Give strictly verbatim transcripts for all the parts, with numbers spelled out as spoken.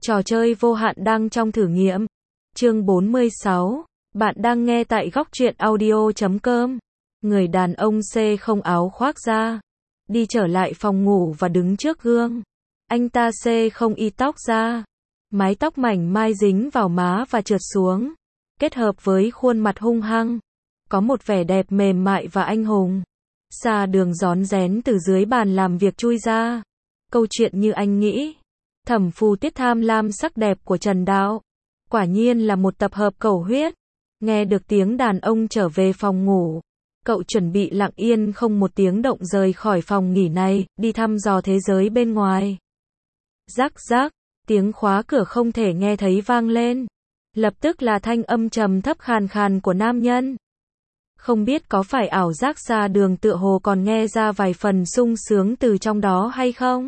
Trò chơi vô hạn đang trong thử nghiệm. Chương bốn mươi sáu. Bạn đang nghe tại góc truyện audio chấm com. Người đàn ông C không áo khoác ra, đi trở lại phòng ngủ và đứng trước gương. Anh ta C không y tóc ra, mái tóc mảnh mai dính vào má và trượt xuống, kết hợp với khuôn mặt hung hăng, có một vẻ đẹp mềm mại và anh hùng. Xa đường rón rén từ dưới bàn làm việc chui ra. Câu chuyện như anh nghĩ. Thẩm Phù Tiết tham lam sắc đẹp của Trần Đạo. Quả nhiên là một tập hợp cầu huyết. Nghe được tiếng đàn ông trở về phòng ngủ, cậu chuẩn bị lặng yên không một tiếng động rời khỏi phòng nghỉ này, đi thăm dò thế giới bên ngoài. Rắc rắc, tiếng khóa cửa không thể nghe thấy vang lên. Lập tức là thanh âm trầm thấp khàn khàn của nam nhân. Không biết có phải ảo giác xa đường tựa hồ còn nghe ra vài phần sung sướng từ trong đó hay không?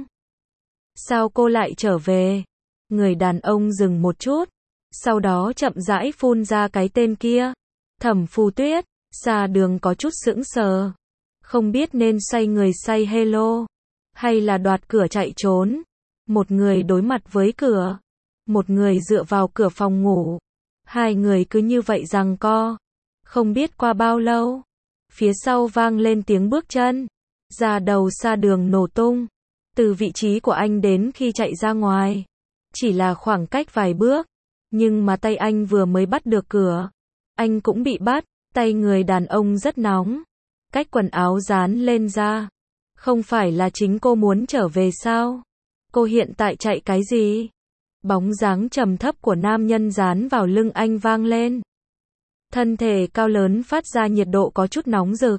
Sao cô lại trở về? Người đàn ông dừng một chút, sau đó chậm rãi phun ra cái tên kia. Thẩm Phù Tuyết. Xa đường có chút sững sờ, không biết nên say người say hello, hay là đoạt cửa chạy trốn. Một người đối mặt với cửa, một người dựa vào cửa phòng ngủ. Hai người cứ như vậy giằng co. Không biết qua bao lâu, phía sau vang lên tiếng bước chân. Da đầu xa đường nổ tung. Từ vị trí của anh đến khi chạy ra ngoài, chỉ là khoảng cách vài bước. Nhưng mà tay anh vừa mới bắt được cửa, anh cũng bị bắt. Tay người đàn ông rất nóng, cách quần áo dán lên da. Không phải là chính cô muốn trở về sao? Cô hiện tại chạy cái gì? Bóng dáng trầm thấp của nam nhân dán vào lưng anh vang lên. Thân thể cao lớn phát ra nhiệt độ có chút nóng rực,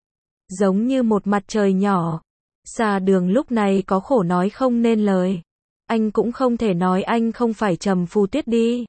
giống như một mặt trời nhỏ. Xa đường lúc này có khổ nói không nên lời. Anh cũng không thể nói anh không phải Trầm Phù Tuyết đi.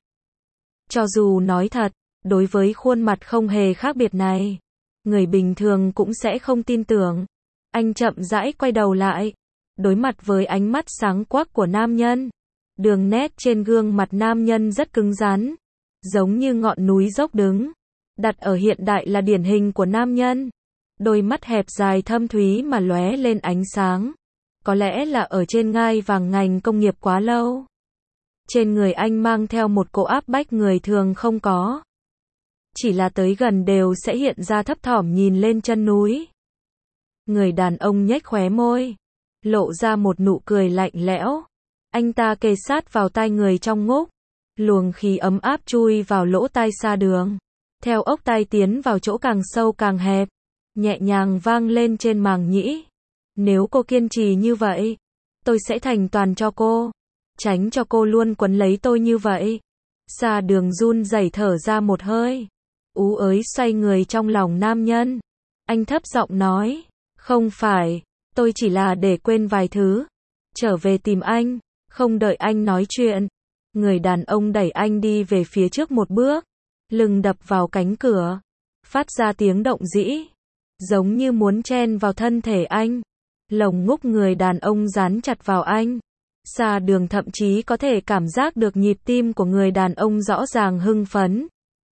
Cho dù nói thật, đối với khuôn mặt không hề khác biệt này, người bình thường cũng sẽ không tin tưởng. Anh chậm rãi quay đầu lại, đối mặt với ánh mắt sáng quắc của nam nhân. Đường nét trên gương mặt nam nhân rất cứng rắn, giống như ngọn núi dốc đứng. Đặt ở hiện đại là điển hình của nam nhân. Đôi mắt hẹp dài thâm thúy mà lóe lên ánh sáng. Có lẽ là ở trên ngai vàng ngành công nghiệp quá lâu. Trên người anh mang theo một cỗ áp bách người thường không có. Chỉ là tới gần đều sẽ hiện ra thấp thỏm nhìn lên chân núi. Người đàn ông nhếch khóe môi, lộ ra một nụ cười lạnh lẽo. Anh ta kề sát vào tai người trong ngốc. Luồng khí ấm áp chui vào lỗ tai xa đường. Theo ốc tai tiến vào chỗ càng sâu càng hẹp, nhẹ nhàng vang lên trên màng nhĩ. Nếu cô kiên trì như vậy, tôi sẽ thành toàn cho cô. Tránh cho cô luôn quấn lấy tôi như vậy. Xa đường run rẩy thở ra một hơi. Ú ới xoay người trong lòng nam nhân. Anh thấp giọng nói, không phải, tôi chỉ là để quên vài thứ. Trở về tìm anh. Không đợi anh nói chuyện, người đàn ông đẩy anh đi về phía trước một bước, lưng đập vào cánh cửa, phát ra tiếng động rĩ, giống như muốn chen vào thân thể anh. Lồng ngúc người đàn ông dán chặt vào anh. Xa đường thậm chí có thể cảm giác được nhịp tim của người đàn ông rõ ràng hưng phấn.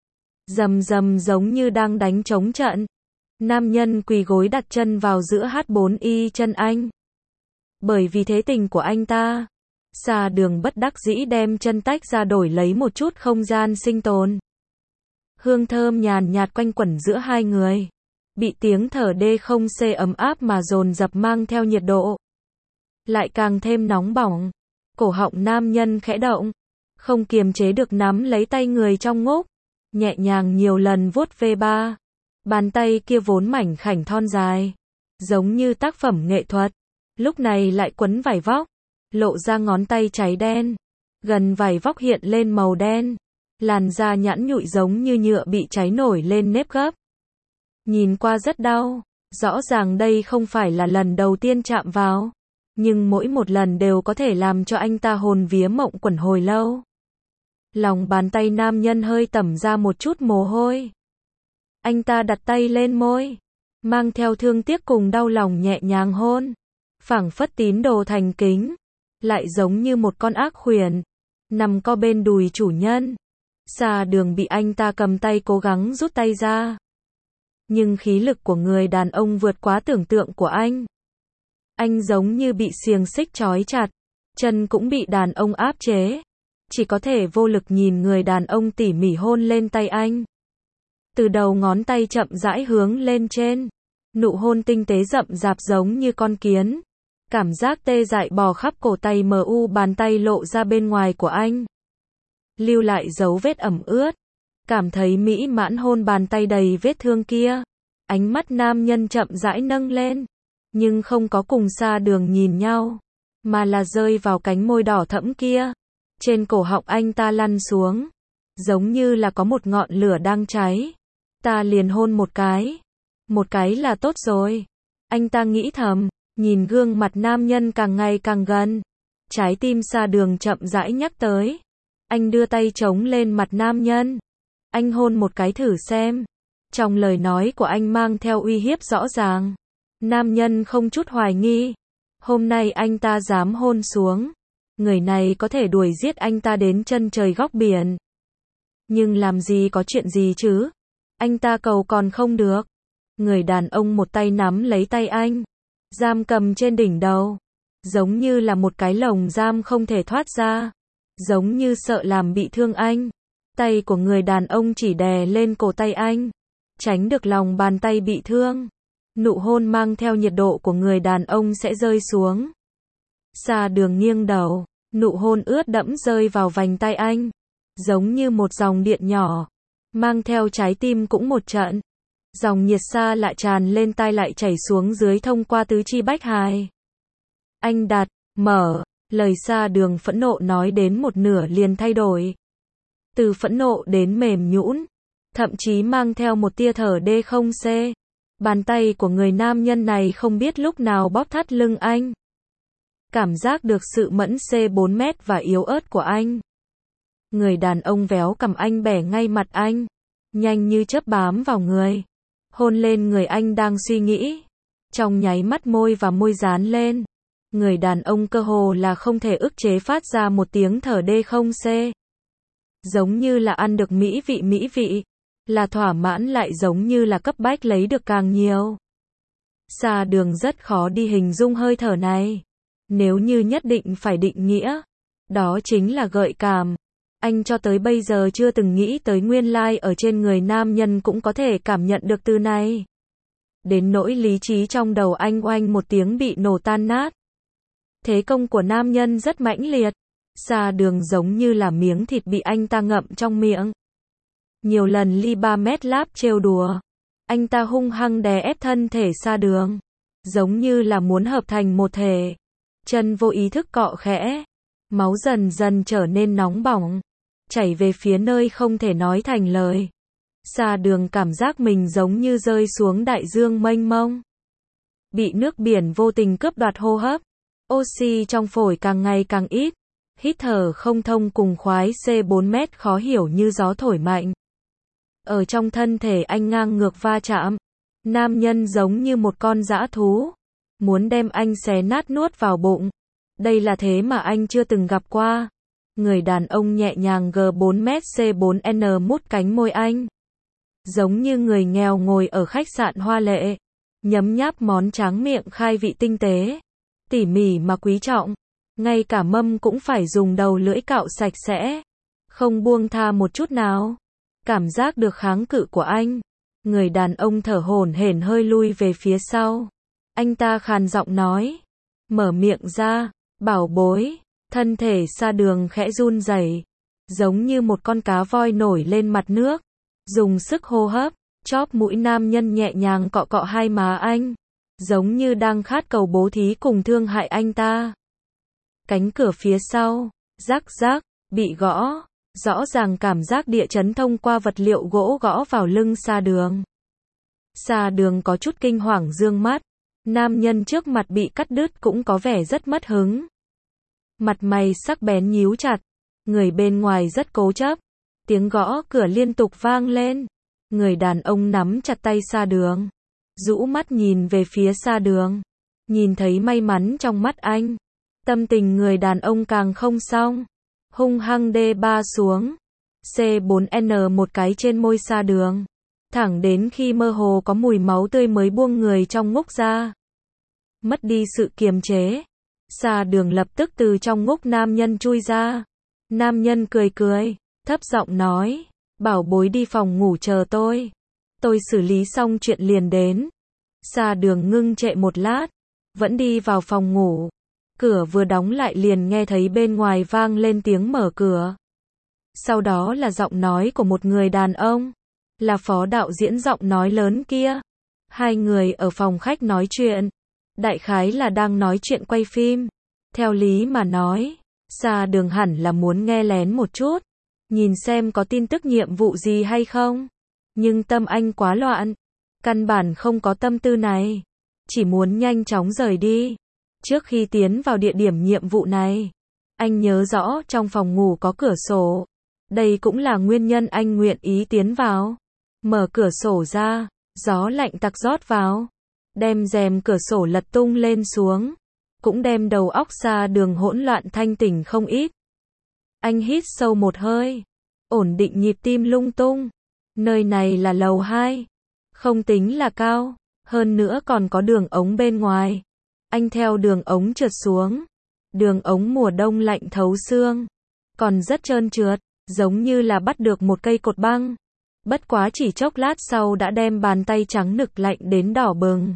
Rầm rầm giống như đang đánh trống trận. Nam nhân quỳ gối đặt chân vào giữa H bốn y chân anh. Bởi vì thế tình của anh ta, xa đường bất đắc dĩ đem chân tách ra đổi lấy một chút không gian sinh tồn. Hương thơm nhàn nhạt quanh quẩn giữa hai người. Bị tiếng thở đê không xê ấm áp mà dồn dập mang theo nhiệt độ. Lại càng thêm nóng bỏng. Cổ họng nam nhân khẽ động. Không kiềm chế được nắm lấy tay người trong ngốc. Nhẹ nhàng nhiều lần vuốt ve ba. Bàn tay kia vốn mảnh khảnh thon dài, giống như tác phẩm nghệ thuật. Lúc này lại quấn vải vóc. Lộ ra ngón tay cháy đen. Gần vải vóc hiện lên màu đen. Làn da nhẵn nhụi giống như nhựa bị cháy nổi lên nếp gấp. Nhìn qua rất đau. Rõ ràng đây không phải là lần đầu tiên chạm vào. Nhưng mỗi một lần đều có thể làm cho anh ta hồn vía mộng quẩn hồi lâu. Lòng bàn tay nam nhân hơi tẩm ra một chút mồ hôi. Anh ta đặt tay lên môi, mang theo thương tiếc cùng đau lòng nhẹ nhàng hôn. Phảng phất tín đồ thành kính. Lại giống như một con ác khuyển nằm co bên đùi chủ nhân. Xa đường bị anh ta cầm tay cố gắng rút tay ra. Nhưng khí lực của người đàn ông vượt quá tưởng tượng của anh. Anh giống như bị xiềng xích trói chặt, chân cũng bị đàn ông áp chế. chỉ có thể vô lực nhìn người đàn ông tỉ mỉ hôn lên tay anh. Từ đầu ngón tay chậm rãi hướng lên trên, nụ hôn tinh tế rậm rạp giống như con kiến. Cảm giác tê dại bò khắp cổ tay mờ u, bàn tay lộ ra bên ngoài của anh, lưu lại dấu vết ẩm ướt. Cảm thấy mỹ mãn hôn bàn tay đầy vết thương kia, ánh mắt nam nhân chậm rãi nâng lên, nhưng không có cùng Sa Đường nhìn nhau, mà là rơi vào cánh môi đỏ thẫm kia. Trên cổ họng anh ta lăn xuống, giống như là có một ngọn lửa đang cháy. Ta liền hôn một cái, một cái là tốt rồi. Anh ta nghĩ thầm, nhìn gương mặt nam nhân càng ngày càng gần. Trái tim Sa Đường chậm rãi nhắc tới. Anh đưa tay chống lên mặt nam nhân. Anh hôn một cái thử xem. Trong lời nói của anh mang theo uy hiếp rõ ràng. Nam nhân không chút hoài nghi. Hôm nay anh ta dám hôn xuống, người này có thể đuổi giết anh ta đến chân trời góc biển. Nhưng làm gì có chuyện gì chứ? Anh ta cầu còn không được. Người đàn ông một tay nắm lấy tay anh, giam cầm trên đỉnh đầu, giống như là một cái lồng giam không thể thoát ra, giống như sợ làm bị thương anh. Tay của người đàn ông chỉ đè lên cổ tay anh, tránh được lòng bàn tay bị thương. Nụ hôn mang theo nhiệt độ của người đàn ông sẽ rơi xuống. Sa Đường nghiêng đầu, nụ hôn ướt đẫm rơi vào vành tay anh, giống như một dòng điện nhỏ, mang theo trái tim cũng một trận. Dòng nhiệt xa lạ tràn lên tai lại chảy xuống dưới thông qua tứ chi bách hài. Anh đặt, mở, lời Sa Đường phẫn nộ nói đến một nửa liền thay đổi. Từ phẫn nộ đến mềm nhũn, thậm chí mang theo một tia thở đê không xê. Bàn tay của người nam nhân này không biết lúc nào bóp thắt lưng anh. Cảm giác được sự mẫn xê bốn mét và yếu ớt của anh. Người đàn ông véo cằm anh bẻ ngay mặt anh, nhanh như chớp bám vào người, hôn lên người anh đang suy nghĩ. Trong nháy mắt môi và môi dán lên, người đàn ông cơ hồ là không thể ức chế phát ra một tiếng thở đê không xê. Giống như là ăn được mỹ vị mỹ vị, là thỏa mãn lại giống như là cấp bách lấy được càng nhiều. Sa Đường rất khó đi hình dung hơi thở này. Nếu như nhất định phải định nghĩa, đó chính là gợi cảm. Anh cho tới bây giờ chưa từng nghĩ tới nguyên lai ở trên người nam nhân cũng có thể cảm nhận được từ này. Đến nỗi lý trí trong đầu anh oanh một tiếng bị nổ tan nát. Thế công của nam nhân rất mãnh liệt. Sa Đường giống như là miếng thịt bị anh ta ngậm trong miệng. Nhiều lần ly ba mét láp trêu đùa. Anh ta hung hăng đè ép thân thể Sa Đường, giống như là muốn hợp thành một thể. Chân vô ý thức cọ khẽ. Máu dần dần trở nên nóng bỏng, chảy về phía nơi không thể nói thành lời. Sa Đường cảm giác mình giống như rơi xuống đại dương mênh mông, bị nước biển vô tình cướp đoạt hô hấp. Oxy trong phổi càng ngày càng ít, hít thở không thông cùng khoái xê bốn mét khó hiểu như gió thổi mạnh. Ở trong thân thể anh ngang ngược va chạm. Nam nhân giống như một con dã thú, muốn đem anh xé nát nuốt vào bụng. Đây là thế mà anh chưa từng gặp qua. Người đàn ông nhẹ nhàng G bốn mét C bốn N mút cánh môi anh, giống như người nghèo ngồi ở khách sạn hoa lệ, nhấm nháp món tráng miệng khai vị tinh tế, tỉ mỉ mà quý trọng. Ngay cả mâm cũng phải dùng đầu lưỡi cạo sạch sẽ, không buông tha một chút nào. Cảm giác được kháng cự của anh, người đàn ông thở hổn hển hơi lui về phía sau. Anh ta khàn giọng nói, mở miệng ra, bảo bối. Thân thể Sa Đường khẽ run rẩy, giống như một con cá voi nổi lên mặt nước, dùng sức hô hấp. Chóp mũi nam nhân nhẹ nhàng cọ cọ hai má anh, giống như đang khát cầu bố thí cùng thương hại anh ta. Cánh cửa phía sau, rắc rắc, bị gõ. Rõ ràng cảm giác địa chấn thông qua vật liệu gỗ gõ vào lưng Sa Đường. Sa Đường có chút kinh hoàng dương mắt. Nam nhân trước mặt bị cắt đứt cũng có vẻ rất mất hứng. Mặt mày sắc bén nhíu chặt. Người bên ngoài rất cố chấp. Tiếng gõ cửa liên tục vang lên. Người đàn ông nắm chặt tay Sa Đường, rũ mắt nhìn về phía Sa Đường. Nhìn thấy may mắn trong mắt anh, tâm tình người đàn ông càng không xong. Hung hăng D ba xuống, C bốn N một cái trên môi Sa Đường, thẳng đến khi mơ hồ có mùi máu tươi mới buông người trong ngúc ra. Mất đi sự kiềm chế, Sa Đường lập tức từ trong ngúc nam nhân chui ra. Nam nhân cười cười, thấp giọng nói, bảo bối đi phòng ngủ chờ tôi. Tôi xử lý xong chuyện liền đến. Sa Đường ngưng trệ một lát, vẫn đi vào phòng ngủ. Cửa vừa đóng lại liền nghe thấy bên ngoài vang lên tiếng mở cửa. Sau đó là giọng nói của một người đàn ông, là phó đạo diễn giọng nói lớn kia. Hai người ở phòng khách nói chuyện, đại khái là đang nói chuyện quay phim. Theo lý mà nói, Sa Đường hẳn là muốn nghe lén một chút, nhìn xem có tin tức nhiệm vụ gì hay không. Nhưng tâm anh quá loạn, căn bản không có tâm tư này, chỉ muốn nhanh chóng rời đi. Trước khi tiến vào địa điểm nhiệm vụ này, anh nhớ rõ trong phòng ngủ có cửa sổ. Đây cũng là nguyên nhân anh nguyện ý tiến vào. Mở cửa sổ ra, gió lạnh tặc rót vào, đem rèm cửa sổ lật tung lên xuống, cũng đem đầu óc Sa Đường hỗn loạn thanh tỉnh không ít. Anh hít sâu một hơi, ổn định nhịp tim lung tung. Nơi này là lầu hai, không tính là cao, hơn nữa còn có đường ống bên ngoài. Anh theo đường ống trượt xuống. Đường ống mùa đông lạnh thấu xương, còn rất trơn trượt, giống như là bắt được một cây cột băng. Bất quá chỉ chốc lát sau đã đem bàn tay trắng nực lạnh đến đỏ bừng.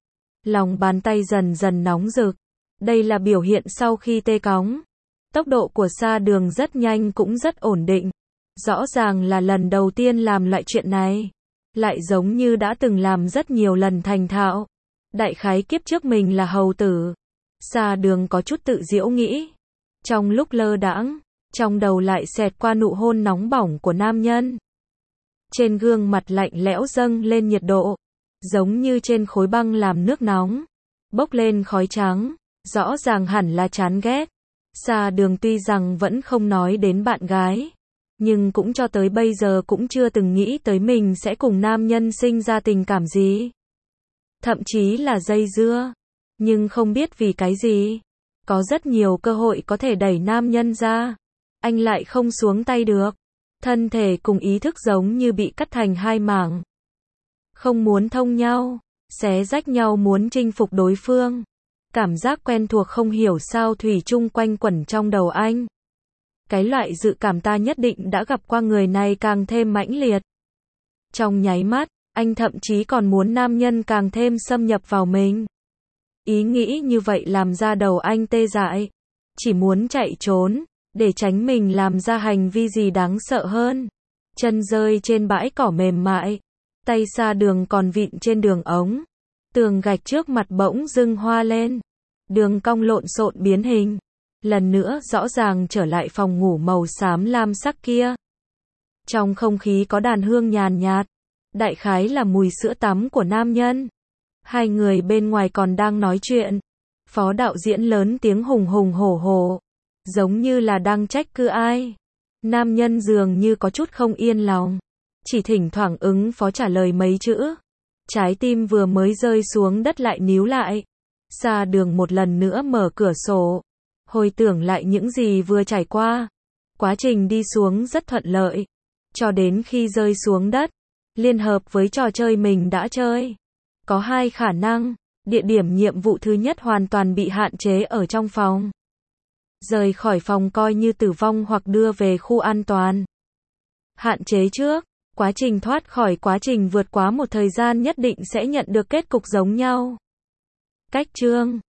Lòng bàn tay dần dần nóng rực. Đây là biểu hiện sau khi tê cóng. Tốc độ của Sa Đường rất nhanh cũng rất ổn định. Rõ ràng là lần đầu tiên làm loại chuyện này. Lại giống như đã từng làm rất nhiều lần thành thạo. Đại khái kiếp trước mình là hầu tử. Sa Đường có chút tự giễu nghĩ. Trong lúc lơ đãng, trong đầu lại xẹt qua nụ hôn nóng bỏng của nam nhân. Trên gương mặt lạnh lẽo dâng lên nhiệt độ, giống như trên khối băng làm nước nóng, bốc lên khói trắng, rõ ràng hẳn là chán ghét. Sa Đường tuy rằng vẫn không nói đến bạn gái, nhưng cũng cho tới bây giờ cũng chưa từng nghĩ tới mình sẽ cùng nam nhân sinh ra tình cảm gì. Thậm chí là dây dưa, nhưng không biết vì cái gì, có rất nhiều cơ hội có thể đẩy nam nhân ra, anh lại không xuống tay được. Thân thể cùng ý thức giống như bị cắt thành hai mảng, không muốn thông nhau, xé rách nhau muốn chinh phục đối phương. Cảm giác quen thuộc không hiểu sao thủy chung quanh quẩn trong đầu anh. Cái loại dự cảm ta nhất định đã gặp qua người này càng thêm mãnh liệt. Trong nháy mắt, anh thậm chí còn muốn nam nhân càng thêm xâm nhập vào mình. Ý nghĩ như vậy làm ra đầu anh tê dại, chỉ muốn chạy trốn, để tránh mình làm ra hành vi gì đáng sợ hơn. Chân rơi trên bãi cỏ mềm mại, tay Sa Đường còn vịn trên đường ống. Tường gạch trước mặt bỗng dưng hoa lên, đường cong lộn xộn biến hình. Lần nữa rõ ràng trở lại phòng ngủ màu xám lam sắc kia. Trong không khí có đàn hương nhàn nhạt, đại khái là mùi sữa tắm của nam nhân. Hai người bên ngoài còn đang nói chuyện. Phó đạo diễn lớn tiếng hùng hùng hổ hổ, giống như là đang trách cứ ai. Nam nhân dường như có chút không yên lòng, chỉ thỉnh thoảng ứng phó trả lời mấy chữ. Trái tim vừa mới rơi xuống đất lại níu lại. Sa Đường một lần nữa mở cửa sổ, hồi tưởng lại những gì vừa trải qua. Quá trình đi xuống rất thuận lợi, cho đến khi rơi xuống đất, liên hợp với trò chơi mình đã chơi. Có hai khả năng, địa điểm nhiệm vụ thứ nhất hoàn toàn bị hạn chế ở trong phòng. Rời khỏi phòng coi như tử vong hoặc đưa về khu an toàn. Hạn chế trước, quá trình thoát khỏi quá trình vượt quá một thời gian nhất định sẽ nhận được kết cục giống nhau. Cách chương